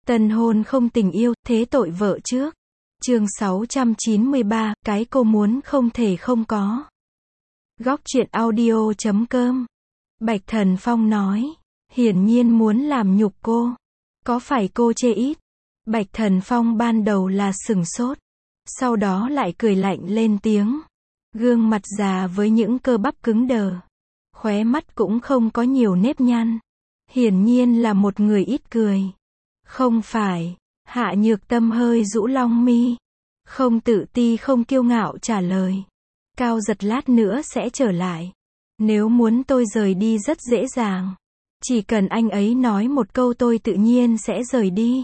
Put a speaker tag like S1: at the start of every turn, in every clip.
S1: Tân hôn không tình yêu, thế tội vợ trước. Chương 693, cái cô muốn không thể không có. Góc truyện audio.com. Bạch Thần Phong nói, hiển nhiên muốn làm nhục cô. Có phải cô chê ít? Bạch Thần Phong ban đầu là sửng sốt, sau đó lại cười lạnh lên tiếng. Gương mặt già với những cơ bắp cứng đờ, khóe mắt cũng không có nhiều nếp nhăn. Hiển nhiên là một người ít cười. Không phải. Hạ Nhược Tâm hơi rũ lông mi, không tự ti không kiêu ngạo trả lời. Cao Giật lát nữa sẽ trở lại. Nếu muốn tôi rời đi rất dễ dàng. Chỉ cần anh ấy nói một câu tôi tự nhiên sẽ rời đi.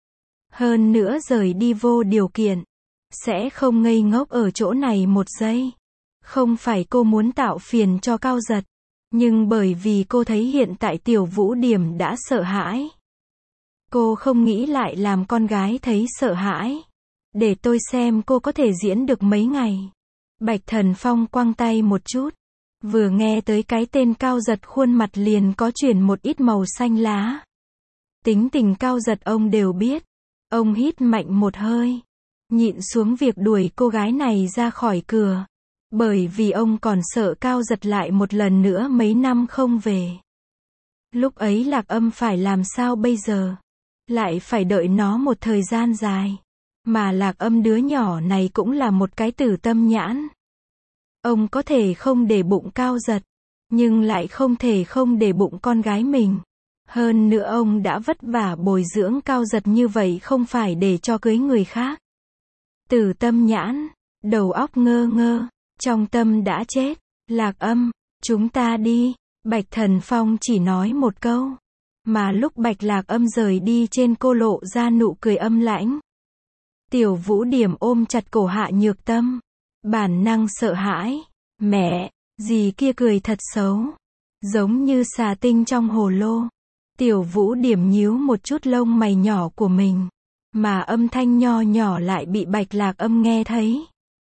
S1: Hơn nữa rời đi vô điều kiện. Sẽ không ngây ngốc ở chỗ này một giây. Không phải cô muốn tạo phiền cho Cao Giật, nhưng bởi vì cô thấy hiện tại Tiểu Vũ Điểm đã sợ hãi. Cô không nghĩ lại làm con gái thấy sợ hãi. Để tôi xem cô có thể diễn được mấy ngày. Bạch Thần Phong quăng tay một chút. Vừa nghe tới cái tên Cao Giật khuôn mặt liền có chuyển một ít màu xanh lá. Tính tình Cao Giật ông đều biết. Ông hít mạnh một hơi, nhịn xuống việc đuổi cô gái này ra khỏi cửa. Bởi vì ông còn sợ Cao Giật lại một lần nữa mấy năm không về. Lúc ấy Lạc Âm phải làm sao bây giờ? Lại phải đợi nó một thời gian dài. Mà Lạc Âm đứa nhỏ này cũng là một cái tử tâm nhãn. Ông có thể không để bụng Cao Giật, nhưng lại không thể không để bụng con gái mình. Hơn nữa ông đã vất vả bồi dưỡng Cao Giật như vậy không phải để cho cưới người khác. Tử tâm nhãn, đầu óc ngơ ngơ, trong tâm đã chết. Lạc Âm, chúng ta đi. Bạch Thần Phong chỉ nói một câu. Mà lúc Bạch Lạc Âm rời đi trên cô lộ ra nụ cười âm lãnh. Tiểu Vũ Điểm ôm chặt cổ Hạ Nhược Tâm. Bản năng sợ hãi. Mẹ, dì kia cười thật xấu. Giống như xà tinh trong hồ lô. Tiểu Vũ Điểm nhíu một chút lông mày nhỏ của mình. Mà âm thanh nho nhỏ lại bị Bạch Lạc Âm nghe thấy.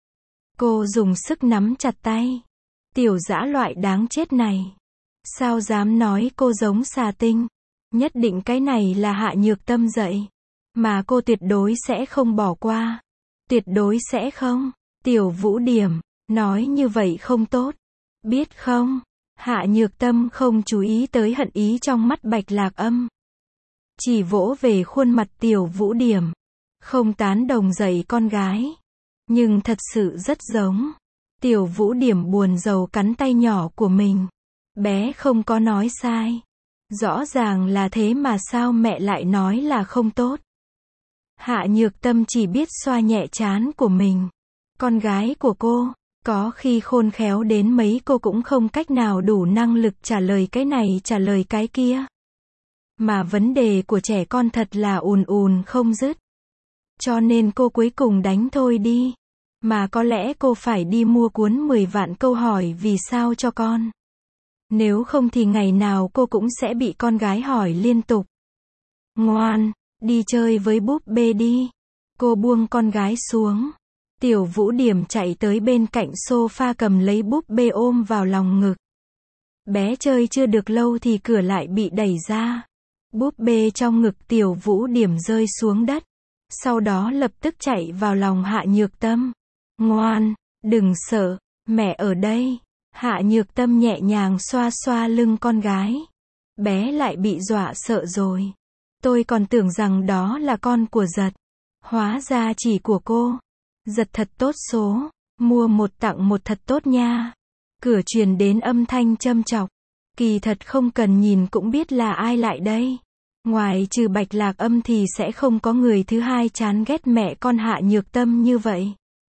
S1: Cô dùng sức nắm chặt tay. Tiểu dã loại đáng chết này. Sao dám nói cô giống xà tinh? Nhất định cái này là Hạ Nhược Tâm dạy. Mà cô tuyệt đối sẽ không bỏ qua. Tuyệt đối sẽ không. Tiểu Vũ Điểm, nói như vậy không tốt. Biết không? Hạ Nhược Tâm không chú ý tới hận ý trong mắt Bạch Lạc Âm. Chỉ vỗ về khuôn mặt Tiểu Vũ Điểm. Không tán đồng dạy con gái. Nhưng thật sự rất giống. Tiểu Vũ Điểm buồn rầu cắn tay nhỏ của mình. Bé không có nói sai. Rõ ràng là thế mà sao mẹ lại nói là không tốt. Hạ Nhược Tâm chỉ biết xoa nhẹ trán của mình. Con gái của cô, có khi khôn khéo đến mấy cô cũng không cách nào đủ năng lực trả lời cái này trả lời cái kia. Mà vấn đề của trẻ con thật là ùn ùn không dứt. Cho nên cô cuối cùng đánh thôi đi. Mà có lẽ cô phải đi mua cuốn 10 vạn câu hỏi vì sao cho con. Nếu không thì ngày nào cô cũng sẽ bị con gái hỏi liên tục. Ngoan, đi chơi với búp bê đi. Cô buông con gái xuống. Tiểu Vũ Điểm chạy tới bên cạnh sofa cầm lấy búp bê ôm vào lòng ngực. Bé chơi chưa được lâu thì cửa lại bị đẩy ra. Búp bê trong ngực Tiểu Vũ Điểm rơi xuống đất. Sau đó lập tức chạy vào lòng Hạ Nhược Tâm. Ngoan, đừng sợ, mẹ ở đây. Hạ Nhược Tâm nhẹ nhàng xoa xoa lưng con gái. Bé lại bị dọa sợ rồi. Tôi còn tưởng rằng đó là con của Giật. Hóa ra chỉ của cô. Giật thật tốt số. Mua một tặng một thật tốt nha. Cửa truyền đến âm thanh châm chọc. Kỳ thật không cần nhìn cũng biết là ai lại đây. Ngoài trừ Bạch Lạc Âm thì sẽ không có người thứ hai chán ghét mẹ con Hạ Nhược Tâm như vậy.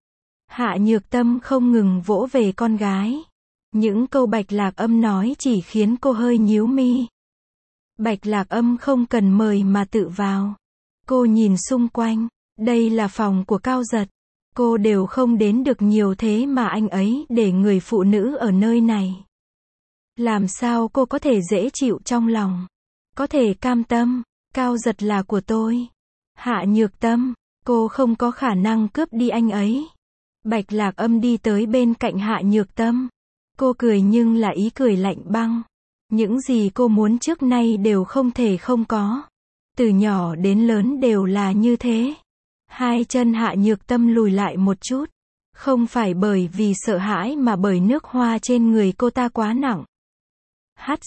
S1: Hạ Nhược Tâm không ngừng vỗ về con gái. Những câu Bạch Lạc Âm nói chỉ khiến cô hơi nhíu mi. Bạch Lạc Âm không cần mời mà tự vào. Cô nhìn xung quanh. Đây là phòng của Cao Giật. Cô đều không đến được nhiều thế mà anh ấy để người phụ nữ ở nơi này. Làm sao cô có thể dễ chịu trong lòng? Có thể cam tâm. Cao Giật là của tôi. Hạ Nhược Tâm, cô không có khả năng cướp đi anh ấy. Bạch Lạc Âm đi tới bên cạnh Hạ Nhược Tâm. Cô cười nhưng là ý cười lạnh băng. Những gì cô muốn trước nay đều không thể không có. Từ nhỏ đến lớn đều là như thế. Hai chân Hạ Nhược Tâm lùi lại một chút. Không phải bởi vì sợ hãi mà bởi nước hoa trên người cô ta quá nặng. Hắt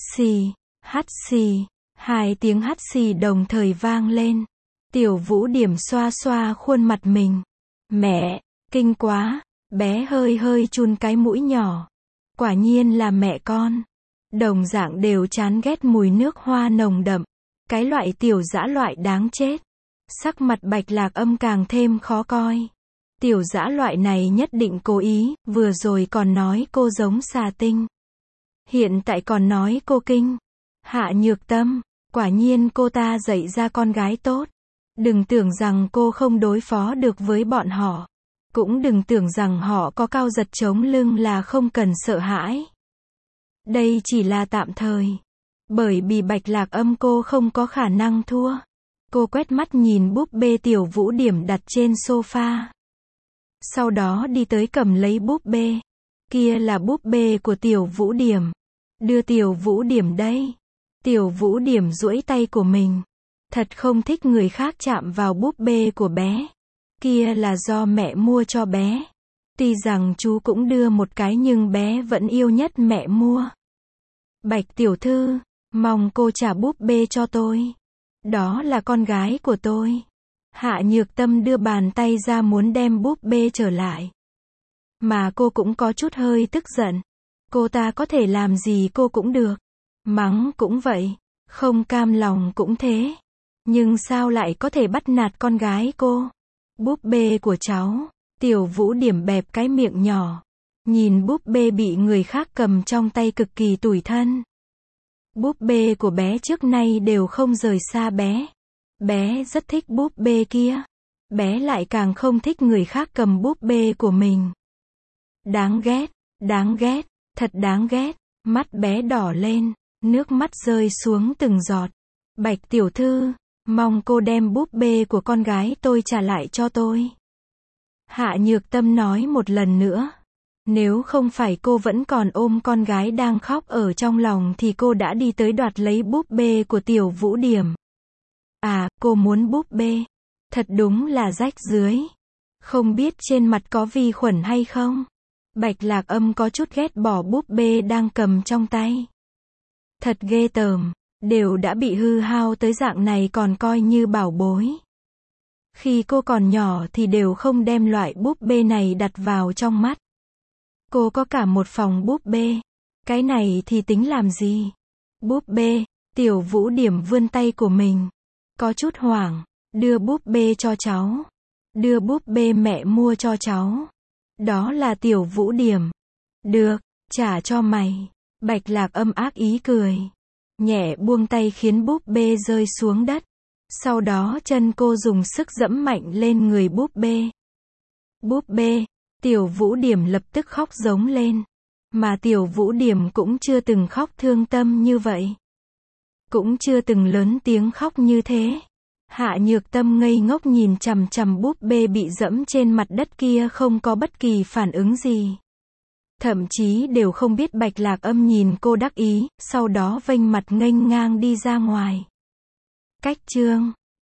S1: xì, hai tiếng hắt xì đồng thời vang lên. Tiểu Vũ Điểm xoa xoa khuôn mặt mình. Mẹ, kinh quá, bé hơi hơi chun cái mũi nhỏ. Quả nhiên là mẹ con. Đồng dạng đều chán ghét mùi nước hoa nồng đậm. Cái loại tiểu dã loại đáng chết. Sắc mặt Bạch Lạc Âm càng thêm khó coi. Tiểu dã loại này nhất định cố ý, vừa rồi còn nói cô giống xà tinh. Hiện tại còn nói cô kinh. Hạ Nhược Tâm, quả nhiên cô ta dạy ra con gái tốt. Đừng tưởng rằng cô không đối phó được với bọn họ. Cũng đừng tưởng rằng họ có cao giật chống lưng là không cần sợ hãi. Đây chỉ là tạm thời. Bởi vì Bạch Lạc Âm cô không có khả năng thua. Cô quét mắt nhìn búp bê Tiểu Vũ Điểm đặt trên sofa. Sau đó đi tới cầm lấy búp bê. Kia là búp bê của Tiểu Vũ Điểm. Đưa Tiểu Vũ Điểm đây. Tiểu Vũ Điểm duỗi tay của mình. Thật không thích người khác chạm vào búp bê của bé. Kia là do mẹ mua cho bé. Tuy rằng chú cũng đưa một cái nhưng bé vẫn yêu nhất mẹ mua. Bạch tiểu thư, mong cô trả búp bê cho tôi. Đó là con gái của tôi. Hạ Nhược Tâm đưa bàn tay ra muốn đem búp bê trở lại. Mà cô cũng có chút hơi tức giận. Cô ta có thể làm gì cô cũng được. Mắng cũng vậy. Không cam lòng cũng thế. Nhưng sao lại có thể bắt nạt con gái cô? Búp bê của cháu. Tiểu Vũ Điểm bẹp cái miệng nhỏ. Nhìn búp bê bị người khác cầm trong tay cực kỳ tủi thân. Búp bê của bé trước nay đều không rời xa bé. Bé rất thích búp bê kia. Bé lại càng không thích người khác cầm búp bê của mình. Đáng ghét, thật đáng ghét. Mắt bé đỏ lên, nước mắt rơi xuống từng giọt. Bạch tiểu thư, mong cô đem búp bê của con gái tôi trả lại cho tôi. Hạ Nhược Tâm nói một lần nữa. Nếu không phải cô vẫn còn ôm con gái đang khóc ở trong lòng thì cô đã đi tới đoạt lấy búp bê của Tiểu Vũ Điểm. À, cô muốn búp bê. Thật đúng là rách rưới. Không biết trên mặt có vi khuẩn hay không? Bạch Lạc Âm có chút ghét bỏ búp bê đang cầm trong tay. Thật ghê tởm, đều đã bị hư hao tới dạng này còn coi như bảo bối. Khi cô còn nhỏ thì đều không đem loại búp bê này đặt vào trong mắt. Cô có cả một phòng búp bê. Cái này thì tính làm gì? Búp bê, Tiểu Vũ Điểm vươn tay của mình. Có chút hoảng, đưa búp bê cho cháu. Đưa búp bê mẹ mua cho cháu. Đó là Tiểu Vũ Điểm. Được, trả cho mày. Bạch Lạc Âm ác ý cười. Nhẹ buông tay khiến búp bê rơi xuống đất. Sau đó chân cô dùng sức giẫm mạnh lên người búp bê. Búp bê, Tiểu Vũ Điểm lập tức khóc giống lên. Mà Tiểu Vũ Điểm cũng chưa từng khóc thương tâm như vậy. Cũng chưa từng lớn tiếng khóc như thế. Hạ Nhược Tâm ngây ngốc nhìn chằm chằm búp bê bị dẫm trên mặt đất kia không có bất kỳ phản ứng gì. Thậm chí đều không biết Bạch Lạc Âm nhìn cô đắc ý, sau đó vênh mặt nghênh ngang đi ra ngoài. Cách chương